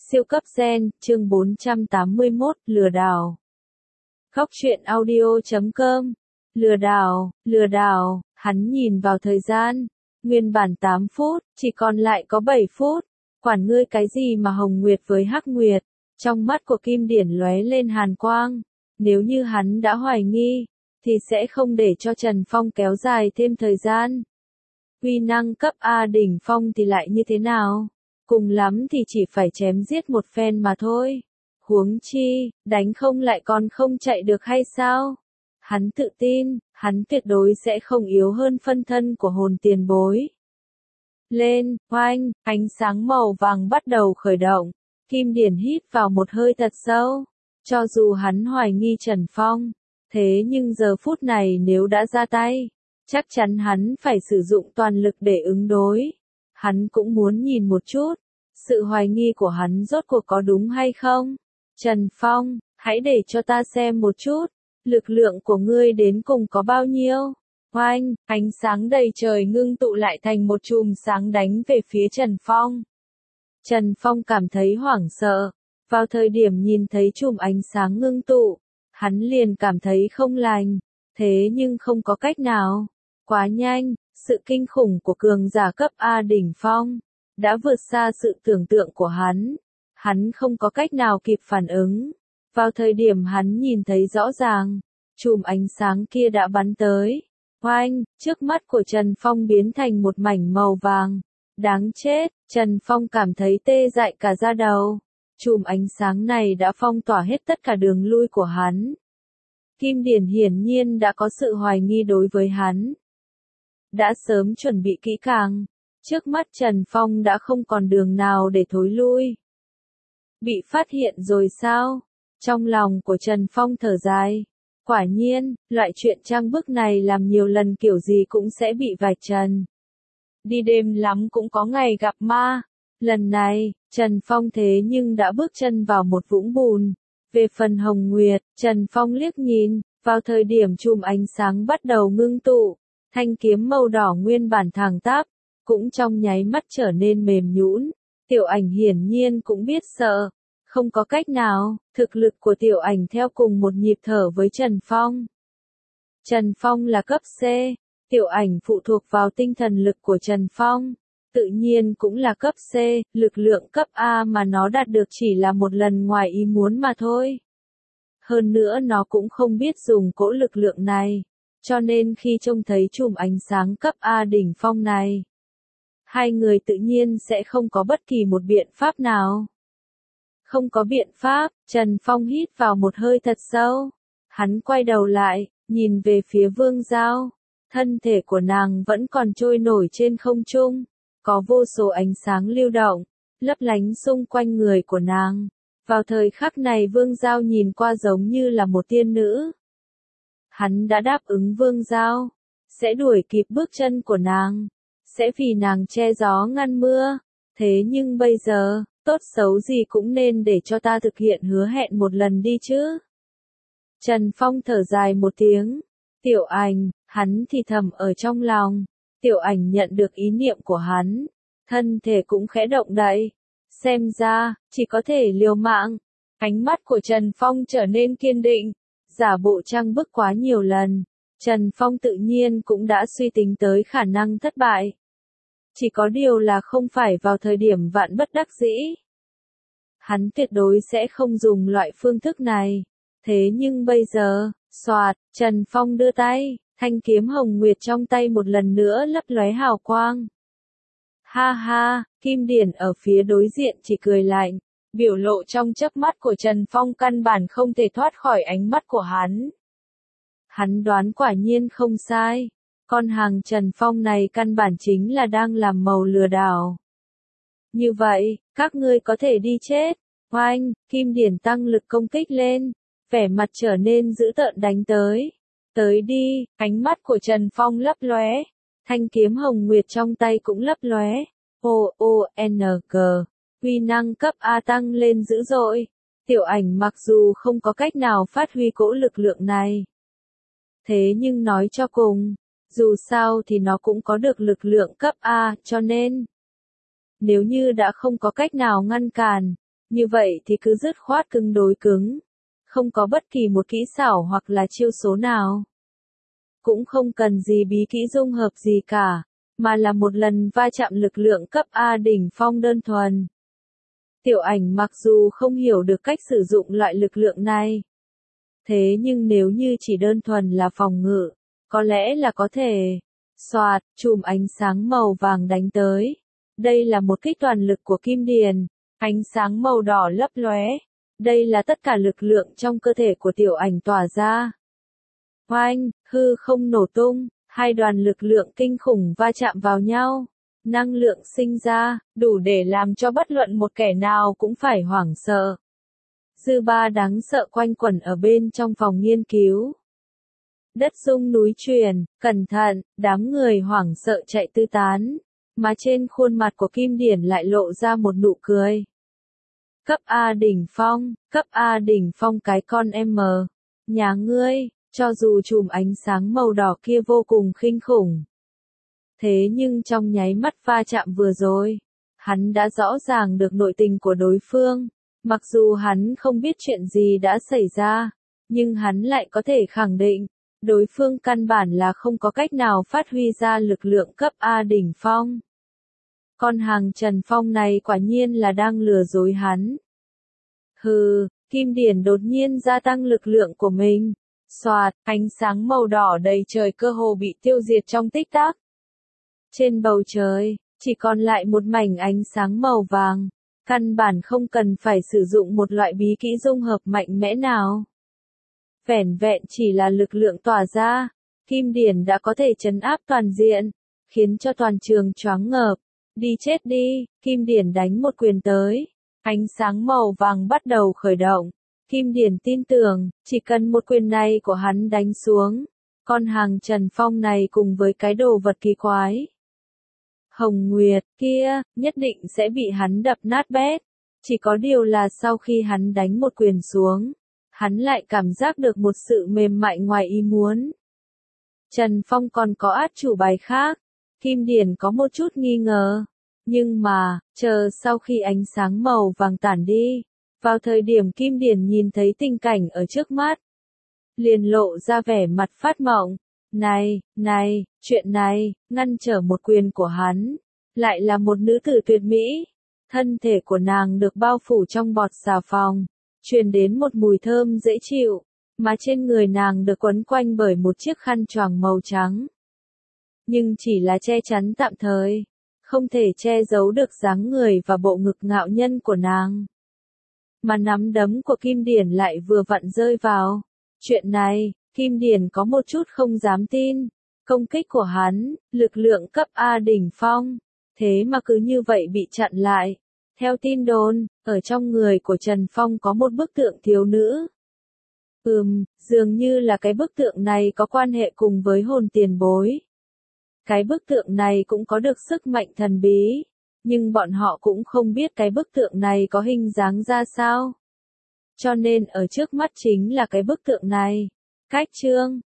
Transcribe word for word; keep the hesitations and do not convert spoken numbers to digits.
Siêu cấp gen, chương bốn trăm tám mươi mốt, lừa đảo. Góc truyện audio chấm com. Lừa đảo, lừa đảo, hắn nhìn vào thời gian. Nguyên bản tám phút, chỉ còn lại có bảy phút. Quản ngươi cái gì mà Hồng Nguyệt với Hắc Nguyệt. Trong mắt của Kim Điển lóe lên hàn quang. Nếu như hắn đã hoài nghi, thì sẽ không để cho Trần Phong kéo dài thêm thời gian. Uy năng cấp A đỉnh phong thì lại như thế nào? Cùng lắm thì chỉ phải chém giết một phen mà thôi. Huống chi, đánh không lại còn không chạy được hay sao? Hắn tự tin, hắn tuyệt đối sẽ không yếu hơn phân thân của hồn tiền bối. Lên, oanh, ánh sáng màu vàng bắt đầu khởi động. Kim Điển hít vào một hơi thật sâu. Cho dù hắn hoài nghi Trần Phong, thế nhưng giờ phút này nếu đã ra tay, chắc chắn hắn phải sử dụng toàn lực để ứng đối. Hắn cũng muốn nhìn một chút, sự hoài nghi của hắn rốt cuộc có đúng hay không? Trần Phong, hãy để cho ta xem một chút, lực lượng của ngươi đến cùng có bao nhiêu? Oanh, ánh sáng đầy trời ngưng tụ lại thành một chùm sáng đánh về phía Trần Phong. Trần Phong cảm thấy hoảng sợ, vào thời điểm nhìn thấy chùm ánh sáng ngưng tụ, hắn liền cảm thấy không lành, thế nhưng không có cách nào. Quá nhanh, sự kinh khủng của cường giả cấp A đỉnh phong đã vượt xa sự tưởng tượng của hắn. Hắn không có cách nào kịp phản ứng. Vào thời điểm hắn nhìn thấy rõ ràng, chùm ánh sáng kia đã bắn tới. Oanh, trước mắt của Trần Phong biến thành một mảnh màu vàng. Đáng chết, Trần Phong cảm thấy tê dại cả da đầu. Chùm ánh sáng này đã phong tỏa hết tất cả đường lui của hắn. Kim Điển hiển nhiên đã có sự hoài nghi đối với hắn. Đã sớm chuẩn bị kỹ càng. Trước mắt Trần Phong đã không còn đường nào để thối lui. Bị phát hiện rồi sao? Trong lòng của Trần Phong thở dài. Quả nhiên, loại chuyện trang bức này làm nhiều lần kiểu gì cũng sẽ bị vạch trần. Đi đêm lắm cũng có ngày gặp ma. Lần này, Trần Phong thế nhưng đã bước chân vào một vũng bùn. Về phần Hồng Nguyệt, Trần Phong liếc nhìn, vào thời điểm chùm ánh sáng bắt đầu ngưng tụ, thanh kiếm màu đỏ nguyên bản thẳng tắp, cũng trong nháy mắt trở nên mềm nhũn. Tiểu Ảnh hiển nhiên cũng biết sợ, không có cách nào, thực lực của Tiểu Ảnh theo cùng một nhịp thở với Trần Phong. Trần Phong là cấp C, Tiểu Ảnh phụ thuộc vào tinh thần lực của Trần Phong, tự nhiên cũng là cấp C, lực lượng cấp A mà nó đạt được chỉ là một lần ngoài ý muốn mà thôi. Hơn nữa nó cũng không biết dùng cỗ lực lượng này, cho nên khi trông thấy chùm ánh sáng cấp A đỉnh phong này, hai người tự nhiên sẽ không có bất kỳ một biện pháp nào. Không có biện pháp, Trần Phong hít vào một hơi thật sâu. Hắn quay đầu lại, nhìn về phía Vương Giao. Thân thể của nàng vẫn còn trôi nổi trên không trung. Có vô số ánh sáng lưu động, lấp lánh xung quanh người của nàng. Vào thời khắc này Vương Giao nhìn qua giống như là một tiên nữ. Hắn đã đáp ứng Vương Giao, sẽ đuổi kịp bước chân của nàng, sẽ vì nàng che gió ngăn mưa. Thế nhưng bây giờ, tốt xấu gì cũng nên để cho ta thực hiện hứa hẹn một lần đi chứ. Trần Phong thở dài một tiếng. Tiểu Ảnh, hắn thì thầm ở trong lòng. Tiểu Ảnh nhận được ý niệm của hắn, thân thể cũng khẽ động đậy. Xem ra, chỉ có thể liều mạng. Ánh mắt của Trần Phong trở nên kiên định. Giả bộ trang bức quá nhiều lần, Trần Phong tự nhiên cũng đã suy tính tới khả năng thất bại. Chỉ có điều là không phải vào thời điểm vạn bất đắc dĩ. Hắn tuyệt đối sẽ không dùng loại phương thức này. Thế nhưng bây giờ, xoạt, Trần Phong đưa tay, thanh kiếm Hồng Nguyệt trong tay một lần nữa lấp lóe hào quang. Ha ha, Kim Điển ở phía đối diện chỉ cười lạnh. Biểu lộ trong chớp mắt của Trần Phong căn bản không thể thoát khỏi ánh mắt của hắn. Hắn đoán quả nhiên không sai. Con hàng Trần Phong này căn bản chính là đang làm màu lừa đảo. Như vậy, các ngươi có thể đi chết. Oanh, Kim Điển tăng lực công kích lên, vẻ mặt trở nên dữ tợn đánh tới. Tới đi, ánh mắt của Trần Phong lấp lóe, thanh kiếm Hồng Nguyệt trong tay cũng lấp lóe. O O N G, uy năng cấp A tăng lên dữ dội. Tiểu Ảnh mặc dù không có cách nào phát huy cỗ lực lượng này, thế nhưng nói cho cùng, dù sao thì nó cũng có được lực lượng cấp A, cho nên nếu như đã không có cách nào ngăn cản, Như vậy thì cứ dứt khoát cứng đối cứng. Không có bất kỳ một kỹ xảo hoặc là chiêu số nào. Cũng không cần gì bí kỹ dung hợp gì cả, mà là một lần va chạm lực lượng cấp A đỉnh phong đơn thuần. Tiểu Ảnh mặc dù không hiểu được cách sử dụng loại lực lượng này. Thế nhưng nếu như chỉ đơn thuần là phòng ngự, có lẽ là có thể. Xoạt, chùm ánh sáng màu vàng đánh tới. Đây là một kích toàn lực của Kim Điền. Ánh sáng màu đỏ lấp lóe. Đây là tất cả lực lượng trong cơ thể của Tiểu Ảnh tỏa ra. Oanh, hư không nổ tung, hai đoàn lực lượng kinh khủng va chạm vào nhau. Năng lượng sinh ra, đủ để làm cho bất luận một kẻ nào cũng phải hoảng sợ. Dư ba đáng sợ quanh quẩn ở bên trong phòng nghiên cứu. Đất rung núi chuyển, cẩn thận, đám người hoảng sợ chạy tứ tán, mà trên khuôn mặt của Kim Điển lại lộ ra một nụ cười. Cấp A đỉnh phong, cấp A đỉnh phong cái con em mờ, nhà ngươi, cho dù chùm ánh sáng màu đỏ kia vô cùng kinh khủng. Thế nhưng trong nháy mắt va chạm vừa rồi, hắn đã rõ ràng được nội tình của đối phương. Mặc dù hắn không biết chuyện gì đã xảy ra, nhưng hắn lại có thể khẳng định, đối phương căn bản là không có cách nào phát huy ra lực lượng cấp A đỉnh phong. Con hàng Trần Phong này quả nhiên là đang lừa dối hắn. Hừ, Kim Điển đột nhiên gia tăng lực lượng của mình. Xoạt, ánh sáng màu đỏ đầy trời cơ hồ bị tiêu diệt trong tích tắc. Trên bầu trời, chỉ còn lại một mảnh ánh sáng màu vàng. Căn bản không cần phải sử dụng một loại bí kỹ dung hợp mạnh mẽ nào. Vẻn vẹn chỉ là lực lượng tỏa ra, Kim Điển đã có thể trấn áp toàn diện, khiến cho toàn trường choáng ngợp. Đi chết đi, Kim Điển đánh một quyền tới. Ánh sáng màu vàng bắt đầu khởi động. Kim Điển tin tưởng, chỉ cần một quyền này của hắn đánh xuống, con hàng Trần Phong này cùng với cái đồ vật kỳ quái Hồng Nguyệt kia, nhất định sẽ bị hắn đập nát bét. Chỉ có điều là sau khi hắn đánh một quyền xuống, hắn lại cảm giác được một sự mềm mại ngoài ý muốn. Trần Phong còn có át chủ bài khác. Kim Điển có một chút nghi ngờ. Nhưng mà, chờ sau khi ánh sáng màu vàng tản đi, vào thời điểm Kim Điển nhìn thấy tình cảnh ở trước mắt, liền lộ ra vẻ mặt phát mộng. Này, này, chuyện này, ngăn trở một quyền của hắn, lại là một nữ tử tuyệt mỹ. Thân thể của nàng được bao phủ trong bọt xà phòng, truyền đến một mùi thơm dễ chịu, mà trên người nàng được quấn quanh bởi một chiếc khăn choàng màu trắng. Nhưng chỉ là che chắn tạm thời, không thể che giấu được dáng người và bộ ngực ngạo nhân của nàng. Mà nắm đấm của Kim Điển lại vừa vặn rơi vào. Chuyện này, Kim Điển có một chút không dám tin. Công kích của hắn, lực lượng cấp A đỉnh phong, thế mà cứ như vậy bị chặn lại. Theo tin đồn, ở trong người của Trần Phong có một bức tượng thiếu nữ. Ừm, dường như là cái bức tượng này có quan hệ cùng với hồn tiền bối. Cái bức tượng này cũng có được sức mạnh thần bí, nhưng bọn họ cũng không biết cái bức tượng này có hình dáng ra sao. Cho nên ở trước mắt chính là cái bức tượng này. Cách chương